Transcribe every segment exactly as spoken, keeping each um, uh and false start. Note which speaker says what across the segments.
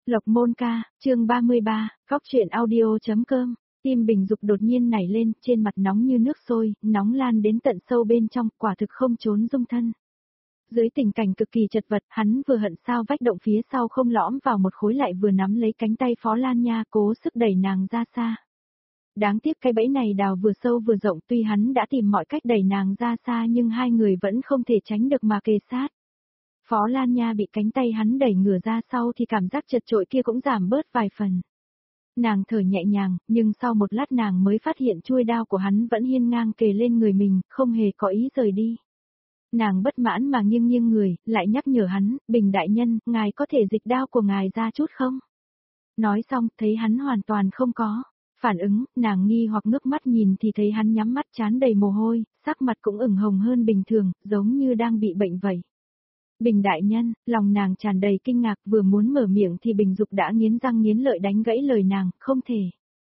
Speaker 1: Lộc Môn Ca, chương ba mươi ba, Góc truyện audio.com. Tim Bình Dục đột nhiên nảy lên, trên mặt nóng như nước sôi, nóng lan đến tận sâu bên trong, quả thực không trốn dung thân. Dưới tình cảnh cực kỳ chật vật, hắn vừa hận sao vách động phía sau không lõm vào một khối, lại vừa nắm lấy cánh tay Phó Lan Nha cố sức đẩy nàng ra xa. Đáng tiếc cái bẫy này đào vừa sâu vừa rộng, tuy hắn đã tìm mọi cách đẩy nàng ra xa nhưng hai người vẫn không thể tránh được mà kề sát. Phó Lan Nha bị cánh tay hắn đẩy ngửa ra sau thì cảm giác chật chội kia cũng giảm bớt vài phần. Nàng thở nhẹ nhàng, nhưng sau một lát nàng mới phát hiện chuôi đao của hắn vẫn hiên ngang kề lên người mình, không hề có ý rời đi. Nàng bất mãn mà nghiêng nghiêng người, lại nhắc nhở hắn, Bình đại nhân, ngài có thể dịch đao của ngài ra chút không? Nói xong, thấy hắn hoàn toàn không có phản ứng, nàng nghi hoặc ngước mắt nhìn thì thấy hắn nhắm mắt trán đầy mồ hôi, sắc mặt cũng ửng hồng hơn bình thường, giống như đang bị bệnh vậy. Bình đại nhân, lòng nàng tràn đầy kinh ngạc, vừa muốn mở miệng thì Bình Dục đã nghiến răng nghiến lợi đánh gãy lời nàng, không thể.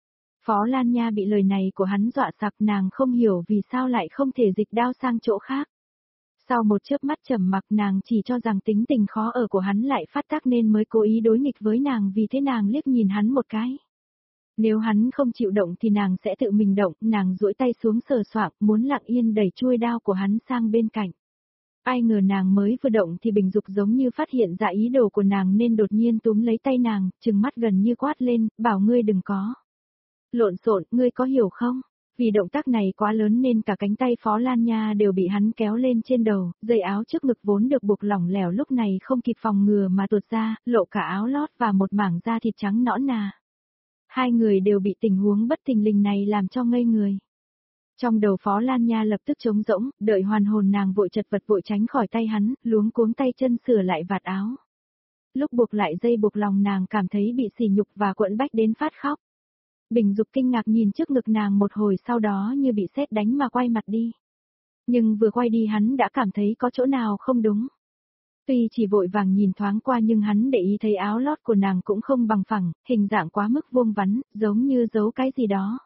Speaker 1: Phó Lan Nha bị lời này của hắn dọa sặc, nàng không hiểu vì sao lại không thể dịch đao sang chỗ khác. Sau một chớp mắt trầm mặc, nàng chỉ cho rằng tính tình khó ở của hắn lại phát tác nên mới cố ý đối nghịch với nàng, vì thế nàng liếc nhìn hắn một cái. Nếu hắn không chịu động thì nàng sẽ tự mình động, nàng duỗi tay xuống sờ soạng, muốn lặng yên đẩy chuôi đao của hắn sang bên cạnh. Ai ngờ nàng mới vừa động thì Bình Dục giống như phát hiện ra ý đồ của nàng nên đột nhiên túm lấy tay nàng, trừng mắt gần như quát lên, bảo ngươi đừng có lộn xộn, ngươi có hiểu không? Vì động tác này quá lớn nên cả cánh tay Phó Lan Nha đều bị hắn kéo lên trên đầu, dây áo trước ngực vốn được buộc lỏng lẻo lúc này không kịp phòng ngừa mà tuột ra, lộ cả áo lót và một mảng da thịt trắng nõn nà. Hai người đều bị tình huống bất thình lình này làm cho ngây người. Trong đầu Phó Lan Nha lập tức trống rỗng, đợi hoàn hồn nàng vội chật vật vội tránh khỏi tay hắn, luống cuống tay chân sửa lại vạt áo. Lúc buộc lại dây buộc lòng nàng cảm thấy bị sỉ nhục và quẫn bách đến phát khóc. Bình Dục kinh ngạc nhìn trước ngực nàng một hồi, sau đó như bị sét đánh mà quay mặt đi. Nhưng vừa quay đi hắn đã cảm thấy có chỗ nào không đúng. Tuy chỉ vội vàng nhìn thoáng qua nhưng hắn để ý thấy áo lót của nàng cũng không bằng phẳng, hình dạng quá mức vuông vắn, giống như giấu cái gì đó.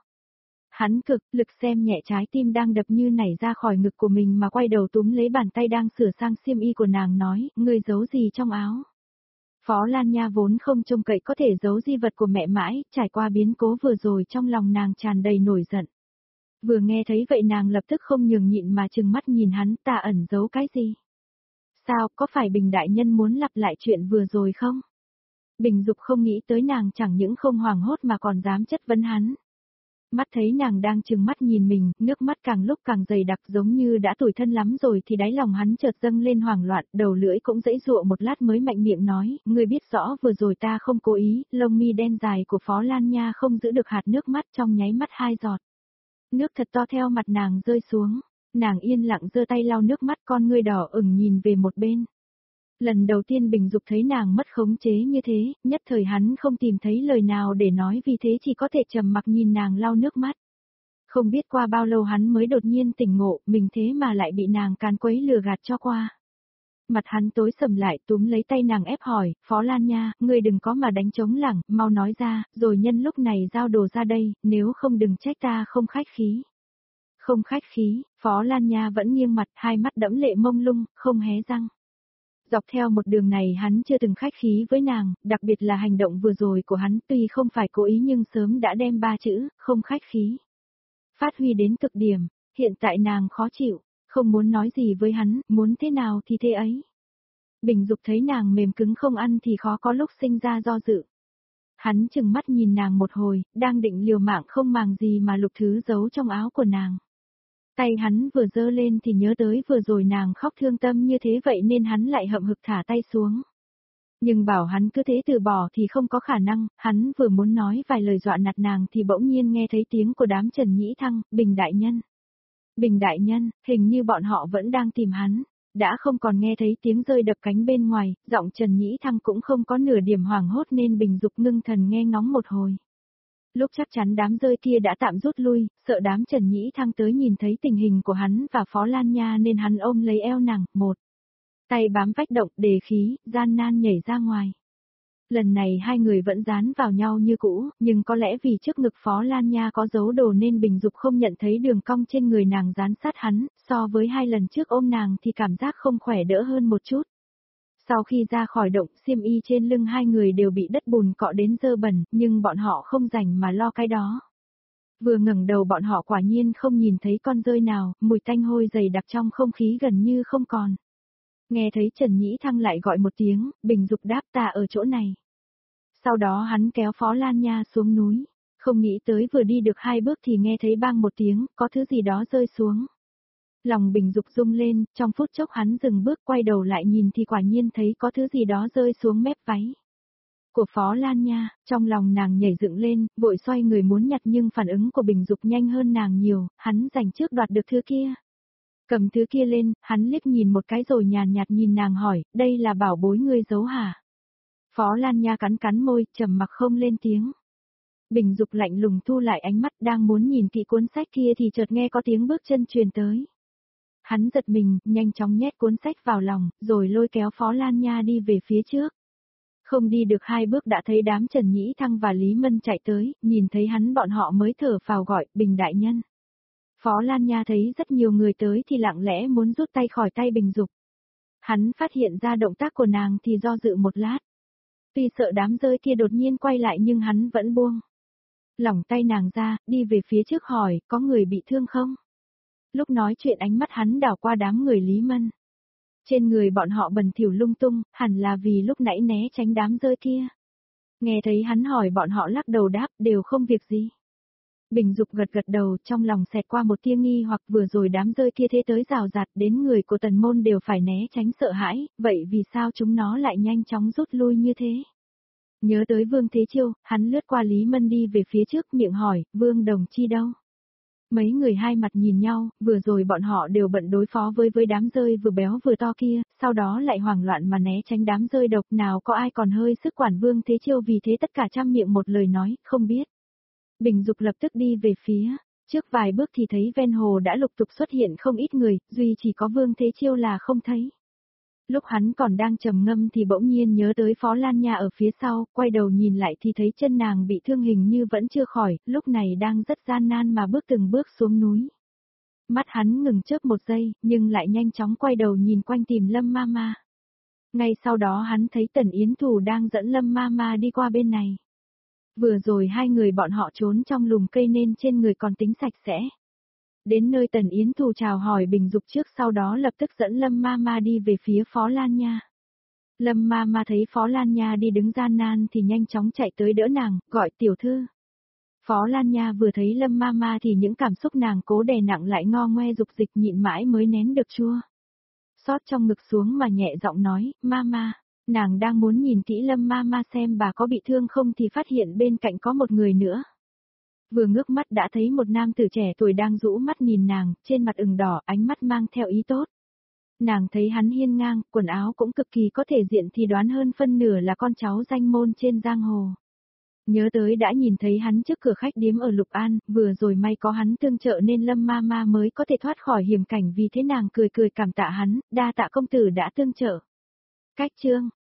Speaker 1: Hắn cực lực xem nhẹ trái tim đang đập như nảy ra khỏi ngực của mình mà quay đầu túm lấy bàn tay đang sửa sang xiêm y của nàng nói, ngươi giấu gì trong áo? Phó Lan Nha vốn không trông cậy có thể giấu di vật của mẹ mãi, trải qua biến cố vừa rồi trong lòng nàng tràn đầy nổi giận. Vừa nghe thấy vậy nàng lập tức không nhường nhịn mà trừng mắt nhìn hắn, ta ẩn giấu cái gì? Sao, có phải Bình đại nhân muốn lặp lại chuyện vừa rồi không? Bình Dục không nghĩ tới nàng chẳng những không hoảng hốt mà còn dám chất vấn hắn. Mắt thấy nàng đang trừng mắt nhìn mình, nước mắt càng lúc càng dày đặc giống như đã tủi thân lắm rồi thì đáy lòng hắn chợt dâng lên hoảng loạn, đầu lưỡi cũng giãy giụa một lát mới mạnh miệng nói, ngươi biết rõ vừa rồi ta không cố ý, lông mi đen dài của Phó Lan Nha không giữ được hạt nước mắt, trong nháy mắt hai giọt nước thật to theo mặt nàng rơi xuống, nàng yên lặng giơ tay lau nước mắt, con ngươi đỏ ửng nhìn về một bên. Lần đầu tiên Bình Dục thấy nàng mất khống chế như thế, nhất thời hắn không tìm thấy lời nào để nói, vì thế chỉ có thể trầm mặc nhìn nàng lau nước mắt. Không biết qua bao lâu hắn mới đột nhiên tỉnh ngộ, mình thế mà lại bị nàng càn quấy lừa gạt cho qua. Mặt hắn tối sầm lại, túm lấy tay nàng ép hỏi, Phó Lan Nha, ngươi đừng có mà đánh trống lảng, mau nói ra, rồi nhân lúc này giao đồ ra đây, nếu không đừng trách ta không khách khí. Không khách khí, Phó Lan Nha vẫn nghiêng mặt, hai mắt đẫm lệ mông lung, không hé răng. Dọc theo một đường này hắn chưa từng khách khí với nàng, đặc biệt là hành động vừa rồi của hắn tuy không phải cố ý nhưng sớm đã đem ba chữ, không khách khí. Phát huy đến cực điểm, hiện tại nàng khó chịu, không muốn nói gì với hắn, muốn thế nào thì thế ấy. Bình Dục thấy nàng mềm cứng không ăn thì khó có lúc sinh ra do dự. Hắn chừng mắt nhìn nàng một hồi, đang định liều mạng không màng gì mà lục thứ giấu trong áo của nàng. Tay hắn vừa giơ lên thì nhớ tới vừa rồi nàng khóc thương tâm như thế vậy nên hắn lại hậm hực thả tay xuống. Nhưng bảo hắn cứ thế từ bỏ thì không có khả năng, hắn vừa muốn nói vài lời dọa nạt nàng thì bỗng nhiên nghe thấy tiếng của đám Trần Nhĩ Thăng, Bình đại nhân. Bình đại nhân, hình như bọn họ vẫn đang tìm hắn. Đã không còn nghe thấy tiếng rơi đập cánh bên ngoài, giọng Trần Nhĩ Thăng cũng không có nửa điểm hoảng hốt nên Bình Dục ngưng thần nghe ngóng một hồi. Lúc chắc chắn đám rơi kia đã tạm rút lui, sợ đám Trần Nhĩ Thăng tới nhìn thấy tình hình của hắn và Phó Lan Nha nên hắn ôm lấy eo nàng, một tay bám vách động, đề khí, gian nan nhảy ra ngoài. Lần này hai người vẫn dán vào nhau như cũ, nhưng có lẽ vì trước ngực Phó Lan Nha có dấu đồ nên Bình Dục không nhận thấy đường cong trên người nàng dán sát hắn, so với hai lần trước ôm nàng thì cảm giác không khỏe đỡ hơn một chút. Sau khi ra khỏi động, xiêm y trên lưng hai người đều bị đất bùn cọ đến dơ bẩn, nhưng bọn họ không rảnh mà lo cái đó. Vừa ngẩng đầu bọn họ quả nhiên không nhìn thấy con dơi nào, mùi tanh hôi dày đặc trong không khí gần như không còn. Nghe thấy Trần Nhĩ Thăng lại gọi một tiếng, Bình Dục đáp ta ở chỗ này. Sau đó hắn kéo Phó Lan Nha xuống núi, không nghĩ tới vừa đi được hai bước thì nghe thấy bang một tiếng, có thứ gì đó rơi xuống. Lòng Bình Dục rung lên, trong phút chốc hắn dừng bước quay đầu lại nhìn thì quả nhiên thấy có thứ gì đó rơi xuống mép váy của Phó Lan Nha, trong lòng nàng nhảy dựng lên, vội xoay người muốn nhặt nhưng phản ứng của Bình Dục nhanh hơn nàng nhiều, hắn giành trước đoạt được thứ kia. Cầm thứ kia lên, hắn liếc nhìn một cái rồi nhàn nhạt nhìn nàng hỏi, đây là bảo bối ngươi giấu hả? Phó Lan Nha cắn cắn môi, trầm mặc không lên tiếng. Bình Dục lạnh lùng thu lại ánh mắt đang muốn nhìn kỹ cuốn sách kia thì chợt nghe có tiếng bước chân truyền tới. Hắn giật mình, nhanh chóng nhét cuốn sách vào lòng, rồi lôi kéo Phó Lan Nha đi về phía trước. Không đi được hai bước đã thấy đám Trần Nhĩ Thăng và Lý Mân chạy tới, nhìn thấy hắn bọn họ mới thở phào gọi, Bình đại nhân. Phó Lan Nha thấy rất nhiều người tới thì lặng lẽ muốn rút tay khỏi tay Bình Dục. Hắn phát hiện ra động tác của nàng thì do dự một lát. Tuy sợ đám rơi kia đột nhiên quay lại nhưng hắn vẫn buông. Lỏng tay nàng ra, đi về phía trước hỏi, có người bị thương không? Lúc nói chuyện ánh mắt hắn đảo qua đám người Lý Mân. Trên người bọn họ bẩn thỉu lung tung, hẳn là vì lúc nãy né tránh đám rơi kia. Nghe thấy hắn hỏi bọn họ lắc đầu đáp, đều không việc gì. Bình Dục gật gật đầu, trong lòng xẹt qua một tia nghi hoặc vừa rồi đám rơi kia thế tới rào rạt đến người của Tần Môn đều phải né tránh sợ hãi, vậy vì sao chúng nó lại nhanh chóng rút lui như thế? Nhớ tới Vương Thế Chiêu, hắn lướt qua Lý Mân đi về phía trước miệng hỏi, Vương Đồng Chi đâu? Mấy người hai mặt nhìn nhau, vừa rồi bọn họ đều bận đối phó với với đám rơi vừa béo vừa to kia, sau đó lại hoảng loạn mà né tránh đám rơi độc, nào có ai còn hơi sức quản Vương Thế Chiêu, vì thế tất cả trăm miệng một lời nói, không biết. Bình Dục lập tức đi về phía trước vài bước thì thấy ven hồ đã lục tục xuất hiện không ít người, duy chỉ có Vương Thế Chiêu là không thấy. Lúc hắn còn đang trầm ngâm thì bỗng nhiên nhớ tới Phó Lan Nha ở phía sau, quay đầu nhìn lại thì thấy chân nàng bị thương hình như vẫn chưa khỏi, lúc này đang rất gian nan mà bước từng bước xuống núi. Mắt hắn ngừng chớp một giây, nhưng lại nhanh chóng quay đầu nhìn quanh tìm Lâm Ma Ma. Ngay sau đó hắn thấy Tần Yến Thù đang dẫn Lâm Ma Ma đi qua bên này. Vừa rồi hai người bọn họ trốn trong lùm cây nên trên người còn tính sạch sẽ. Đến nơi Tần Yến Thù chào hỏi Bình Dục trước, sau đó lập tức dẫn Lâm Ma Ma đi về phía Phó Lan Nha. Lâm Ma Ma thấy Phó Lan Nha đi đứng gian nan thì nhanh chóng chạy tới đỡ nàng, gọi tiểu thư. Phó Lan Nha vừa thấy Lâm Ma Ma thì những cảm xúc nàng cố đè nặng lại ngo ngoe dục dịch nhịn mãi mới nén được chua xót trong ngực xuống mà nhẹ giọng nói, Ma Ma. Nàng đang muốn nhìn kỹ Lâm Ma Ma xem bà có bị thương không thì phát hiện bên cạnh có một người nữa. Vừa ngước mắt đã thấy một nam tử trẻ tuổi đang rũ mắt nhìn nàng, trên mặt ửng đỏ, ánh mắt mang theo ý tốt. Nàng thấy hắn hiên ngang, quần áo cũng cực kỳ có thể diện thì đoán hơn phân nửa là con cháu danh môn trên giang hồ. Nhớ tới đã nhìn thấy hắn trước cửa khách điếm ở Lục An, vừa rồi may có hắn tương trợ nên Lâm Ma Ma mới có thể thoát khỏi hiểm cảnh, vì thế nàng cười cười cảm tạ hắn, đa tạ công tử đã tương trợ. Cách chương